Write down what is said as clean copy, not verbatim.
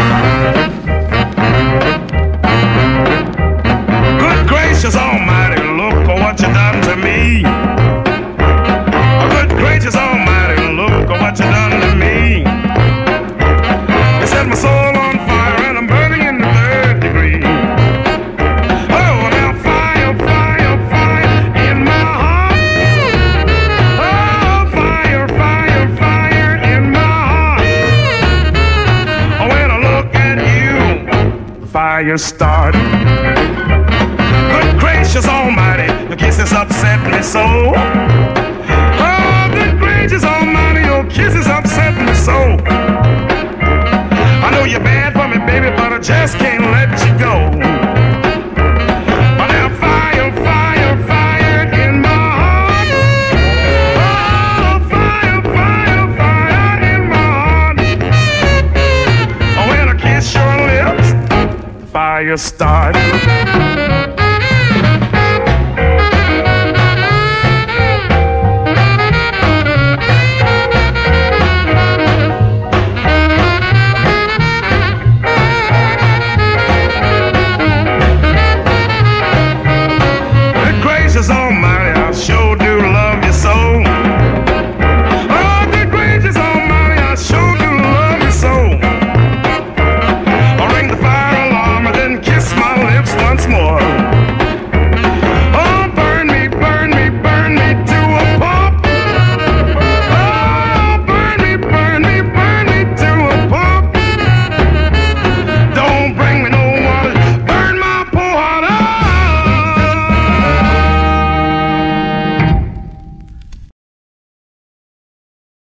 Good gracious almighty, look what you done to me. Good gracious almighty, look what you done to me. You set my soul on fire and I'm burning in the third degree. Oh, now fire, fire, fire in my heart. Oh, fire, fire, fire in my heart. Oh, when I look at you, fire start. Good gracious almighty, your kisses upset me so. Oh, good gracious almighty, your kisses upset me so. I know you're bad for me, baby, but I just can't let you go. Oh, now fire, fire, fire in my heart. Oh, fire, fire, fire in my heart. Oh, when I kiss your lips, fire start.